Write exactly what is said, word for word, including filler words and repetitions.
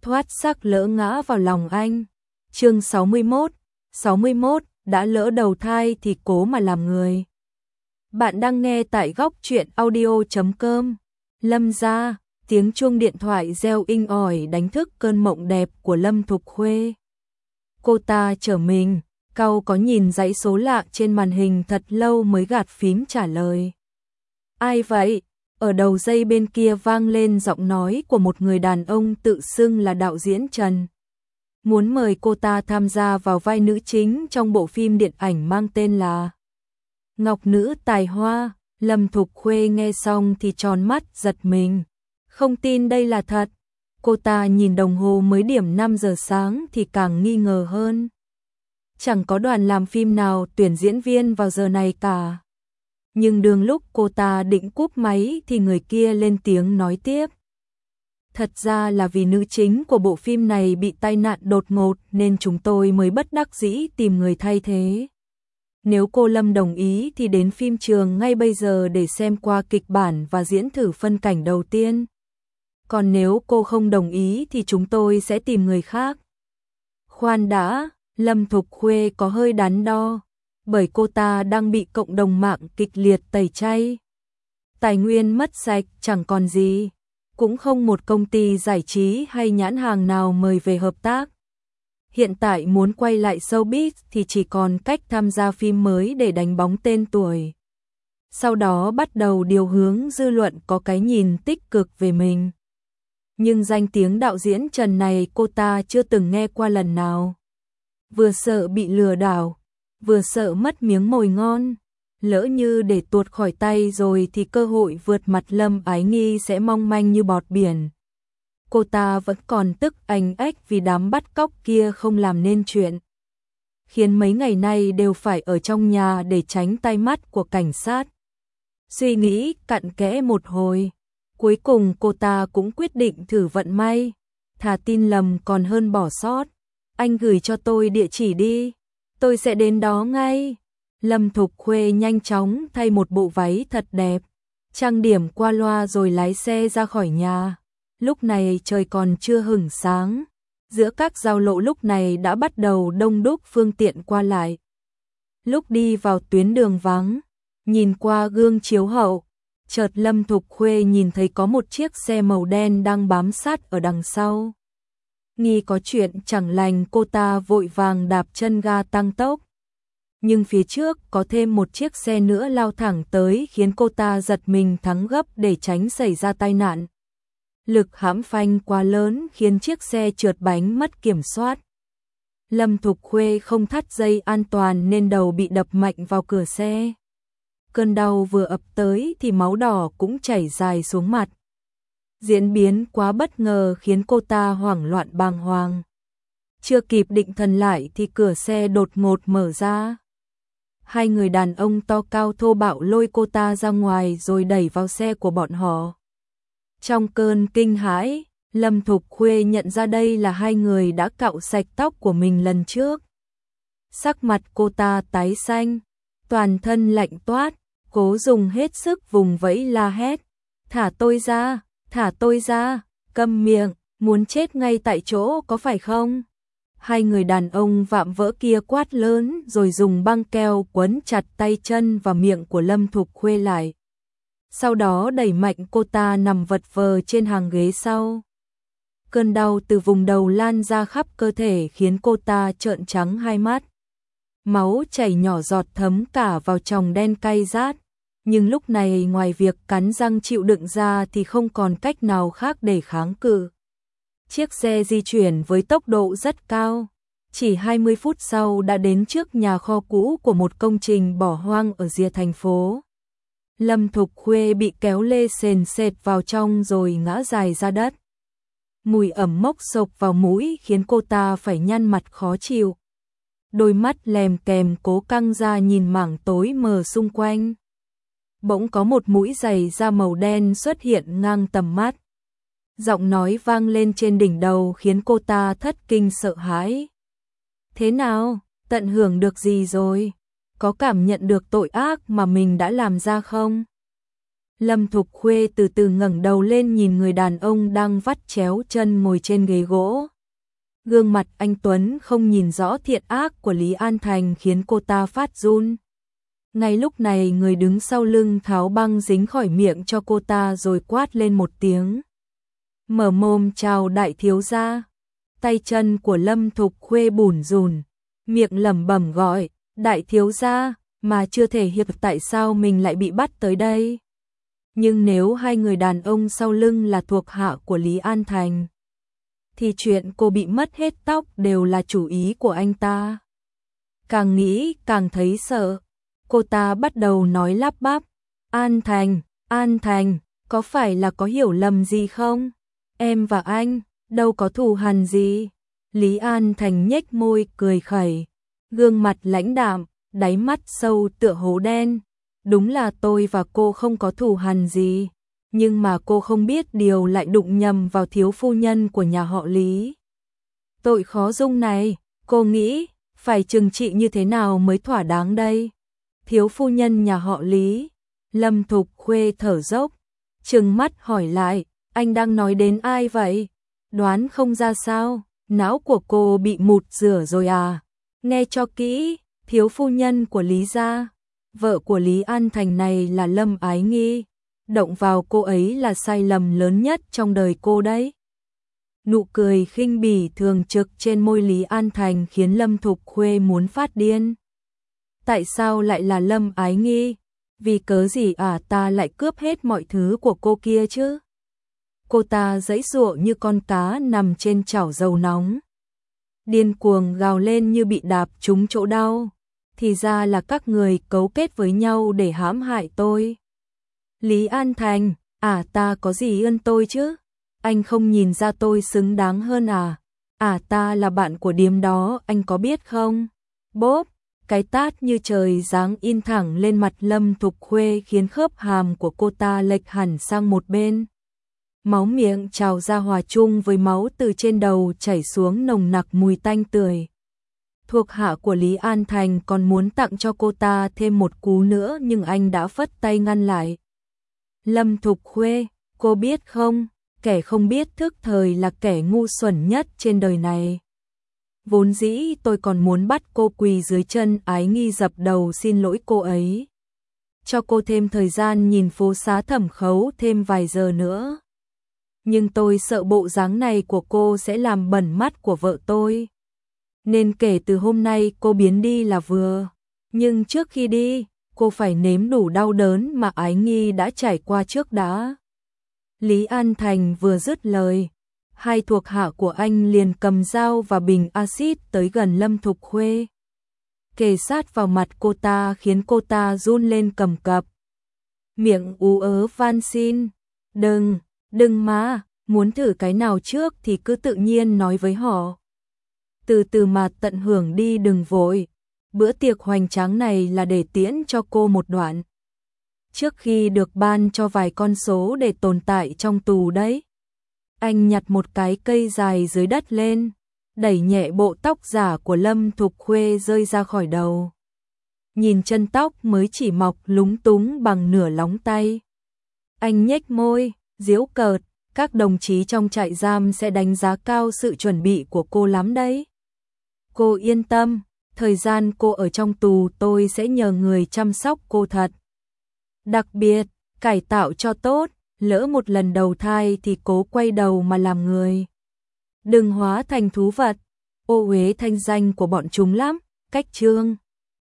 thoát xác lỡ ngã vào lòng anh. Chương sáu mươi mốt, sáu mươi mốt, đã lỡ đầu thai thì cố mà làm người. Bạn đang nghe tại góc truyện audio chấm com. Lâm gia, tiếng chuông điện thoại reo inh ỏi đánh thức cơn mộng đẹp của Lâm Thục Khuê. Cô ta trở mình, cau có nhìn dãy số lạ trên màn hình thật lâu mới gạt phím trả lời. Ai vậy? Ở đầu dây bên kia vang lên giọng nói của một người đàn ông tự xưng là đạo diễn Trần. Muốn mời cô ta tham gia vào vai nữ chính trong bộ phim điện ảnh mang tên là Ngọc Nữ Tài Hoa. Lâm Thục Khuê nghe xong thì tròn mắt giật mình. Không tin đây là thật. Cô ta nhìn đồng hồ mới điểm năm giờ sáng thì càng nghi ngờ hơn. Chẳng có đoàn làm phim nào tuyển diễn viên vào giờ này cả. Nhưng đường lúc cô ta định cúp máy thì người kia lên tiếng nói tiếp. Thật ra là vì nữ chính của bộ phim này bị tai nạn đột ngột nên chúng tôi mới bất đắc dĩ tìm người thay thế. Nếu cô Lâm đồng ý thì đến phim trường ngay bây giờ để xem qua kịch bản và diễn thử phân cảnh đầu tiên. Còn nếu cô không đồng ý thì chúng tôi sẽ tìm người khác. Khoan đã, Lâm Thục Khuê có hơi đắn đo, bởi cô ta đang bị cộng đồng mạng kịch liệt tẩy chay. Tài nguyên mất sạch chẳng còn gì, cũng không một công ty giải trí hay nhãn hàng nào mời về hợp tác. Hiện tại muốn quay lại showbiz thì chỉ còn cách tham gia phim mới để đánh bóng tên tuổi. Sau đó bắt đầu điều hướng dư luận có cái nhìn tích cực về mình. Nhưng danh tiếng đạo diễn Trần này cô ta chưa từng nghe qua lần nào. Vừa sợ bị lừa đảo, vừa sợ mất miếng mồi ngon. Lỡ như để tuột khỏi tay rồi thì cơ hội vượt mặt Lâm Ái Nghi sẽ mong manh như bọt biển. Cô ta vẫn còn tức anh ách vì đám bắt cóc kia không làm nên chuyện, khiến mấy ngày nay đều phải ở trong nhà để tránh tai mắt của cảnh sát. Suy nghĩ cặn kẽ một hồi, cuối cùng cô ta cũng quyết định thử vận may. Thà tin lầm còn hơn bỏ sót. Anh gửi cho tôi địa chỉ đi, tôi sẽ đến đó ngay. Lâm Thục Khuê nhanh chóng thay một bộ váy thật đẹp, trang điểm qua loa rồi lái xe ra khỏi nhà. Lúc này trời còn chưa hửng sáng, giữa các giao lộ lúc này đã bắt đầu đông đúc phương tiện qua lại. Lúc đi vào tuyến đường vắng, nhìn qua gương chiếu hậu, chợt Lâm Thục Khuê nhìn thấy có một chiếc xe màu đen đang bám sát ở đằng sau. Nghi có chuyện chẳng lành, cô ta vội vàng đạp chân ga tăng tốc. Nhưng phía trước có thêm một chiếc xe nữa lao thẳng tới khiến cô ta giật mình thắng gấp để tránh xảy ra tai nạn. Lực hãm phanh quá lớn khiến chiếc xe trượt bánh mất kiểm soát. Lâm Thục Khuê không thắt dây an toàn nên đầu bị đập mạnh vào cửa xe. Cơn đau vừa ập tới thì máu đỏ cũng chảy dài xuống mặt. Diễn biến quá bất ngờ khiến cô ta hoảng loạn bàng hoàng. Chưa kịp định thần lại thì cửa xe đột ngột mở ra. Hai người đàn ông to cao thô bạo lôi cô ta ra ngoài rồi đẩy vào xe của bọn họ. Trong cơn kinh hãi, Lâm Thục Khuê nhận ra đây là hai người đã cạo sạch tóc của mình lần trước. Sắc mặt cô ta tái xanh, toàn thân lạnh toát, cố dùng hết sức vùng vẫy la hét. Thả tôi ra, thả tôi ra, câm miệng, muốn chết ngay tại chỗ có phải không? Hai người đàn ông vạm vỡ kia quát lớn rồi dùng băng keo quấn chặt tay chân và miệng của Lâm Thục Khuê lại. Sau đó đẩy mạnh cô ta nằm vật vờ trên hàng ghế sau. Cơn đau từ vùng đầu lan ra khắp cơ thể khiến cô ta trợn trắng hai mắt. Máu chảy nhỏ giọt thấm cả vào tròng đen cay rát. Nhưng lúc này ngoài việc cắn răng chịu đựng ra thì không còn cách nào khác để kháng cự. Chiếc xe di chuyển với tốc độ rất cao. Chỉ hai mươi phút sau đã đến trước nhà kho cũ của một công trình bỏ hoang ở rìa thành phố. Lâm Thục Khuê bị kéo lê sền sệt vào trong rồi ngã dài ra đất. Mùi ẩm mốc xộc vào mũi khiến cô ta phải nhăn mặt khó chịu. Đôi mắt lèm kèm cố căng ra nhìn mảng tối mờ xung quanh. Bỗng có một mũi giày da màu đen xuất hiện ngang tầm mắt. Giọng nói vang lên trên đỉnh đầu khiến cô ta thất kinh sợ hãi. Thế nào, tận hưởng được gì rồi? Có cảm nhận được tội ác mà mình đã làm ra không? Lâm Thục Khuê từ từ ngẩng đầu lên nhìn người đàn ông đang vắt chéo chân ngồi trên ghế gỗ. Gương mặt anh tuấn không nhìn rõ thiện ác của Lý An Thành khiến cô ta phát run. Ngay lúc này người đứng sau lưng tháo băng dính khỏi miệng cho cô ta rồi quát lên một tiếng. Mở mồm chào đại thiếu gia. Tay chân của Lâm Thục Khuê bủn rủn, miệng lẩm bẩm gọi, đại thiếu gia, mà chưa thể hiểu tại sao mình lại bị bắt tới đây. Nhưng nếu hai người đàn ông sau lưng là thuộc hạ của Lý An Thành, thì chuyện cô bị mất hết tóc đều là chủ ý của anh ta. Càng nghĩ càng thấy sợ, cô ta bắt đầu nói lắp bắp, An Thành, An Thành, có phải là có hiểu lầm gì không? Em và anh, đâu có thù hằn gì. Lý An Thành nhếch môi cười khẩy, gương mặt lãnh đạm, đáy mắt sâu tựa hố đen. Đúng là tôi và cô không có thù hằn gì, nhưng mà cô không biết điều lại đụng nhầm vào thiếu phu nhân của nhà họ Lý. Tội khó dung này, cô nghĩ phải trừng trị như thế nào mới thỏa đáng đây? Thiếu phu nhân nhà họ Lý. Lâm Thục Khuê thở dốc, trừng mắt hỏi lại, anh đang nói đến ai vậy? Đoán không ra sao, não của cô bị mụt rửa rồi à? Nghe cho kỹ, thiếu phu nhân của Lý gia, vợ của Lý An Thành này là Lâm Ái Nghi, động vào cô ấy là sai lầm lớn nhất trong đời cô đấy. Nụ cười khinh bỉ thường trực trên môi Lý An Thành khiến Lâm Thục Khuê muốn phát điên. Tại sao lại là Lâm Ái Nghi? Vì cớ gì à ta lại cướp hết mọi thứ của cô kia chứ? Cô ta giãy giụa như con cá nằm trên chảo dầu nóng, điên cuồng gào lên như bị đạp trúng chỗ đau. Thì ra là các người cấu kết với nhau để hãm hại tôi. Lý An Thành, à ta có gì ơn tôi chứ? Anh không nhìn ra tôi xứng đáng hơn à? À ta là bạn của điếm đó, anh có biết không? Bốp, cái tát như trời giáng in thẳng lên mặt Lâm Thục Khuê khiến khớp hàm của cô ta lệch hẳn sang một bên. Máu miệng trào ra hòa chung với máu từ trên đầu chảy xuống nồng nặc mùi tanh tưởi. Thuộc hạ của Lý An Thành còn muốn tặng cho cô ta thêm một cú nữa nhưng anh đã phất tay ngăn lại. Lâm Thục Khuê, cô biết không, kẻ không biết thức thời là kẻ ngu xuẩn nhất trên đời này. Vốn dĩ tôi còn muốn bắt cô quỳ dưới chân Ái Nghi dập đầu xin lỗi cô ấy. Cho cô thêm thời gian nhìn phố xá Thẩm Khấu thêm vài giờ nữa. Nhưng tôi sợ bộ dáng này của cô sẽ làm bẩn mắt của vợ tôi. Nên kể từ hôm nay cô biến đi là vừa. Nhưng trước khi đi, cô phải nếm đủ đau đớn mà Ái Nghi đã trải qua trước đã. Lý An Thành vừa dứt lời, hai thuộc hạ của anh liền cầm dao và bình axit tới gần Lâm Thục Khuê. Kề sát vào mặt cô ta khiến cô ta run lên cầm cập. Miệng ú ớ van xin, đừng, đừng mà, muốn thử cái nào trước thì cứ tự nhiên nói với họ. Từ từ mà tận hưởng đi đừng vội, bữa tiệc hoành tráng này là để tiễn cho cô một đoạn. Trước khi được ban cho vài con số để tồn tại trong tù đấy. Anh nhặt một cái cây dài dưới đất lên, đẩy nhẹ bộ tóc giả của Lâm Thục Khuê rơi ra khỏi đầu. Nhìn chân tóc mới chỉ mọc lúng túng bằng nửa lóng tay. Anh nhếch môi, giễu cợt, các đồng chí trong trại giam sẽ đánh giá cao sự chuẩn bị của cô lắm đấy. Cô yên tâm, thời gian cô ở trong tù tôi sẽ nhờ người chăm sóc cô thật. Đặc biệt, cải tạo cho tốt, lỡ một lần đầu thai thì cố quay đầu mà làm người. Đừng hóa thành thú vật, ô uế thanh danh của bọn chúng lắm. Cách chương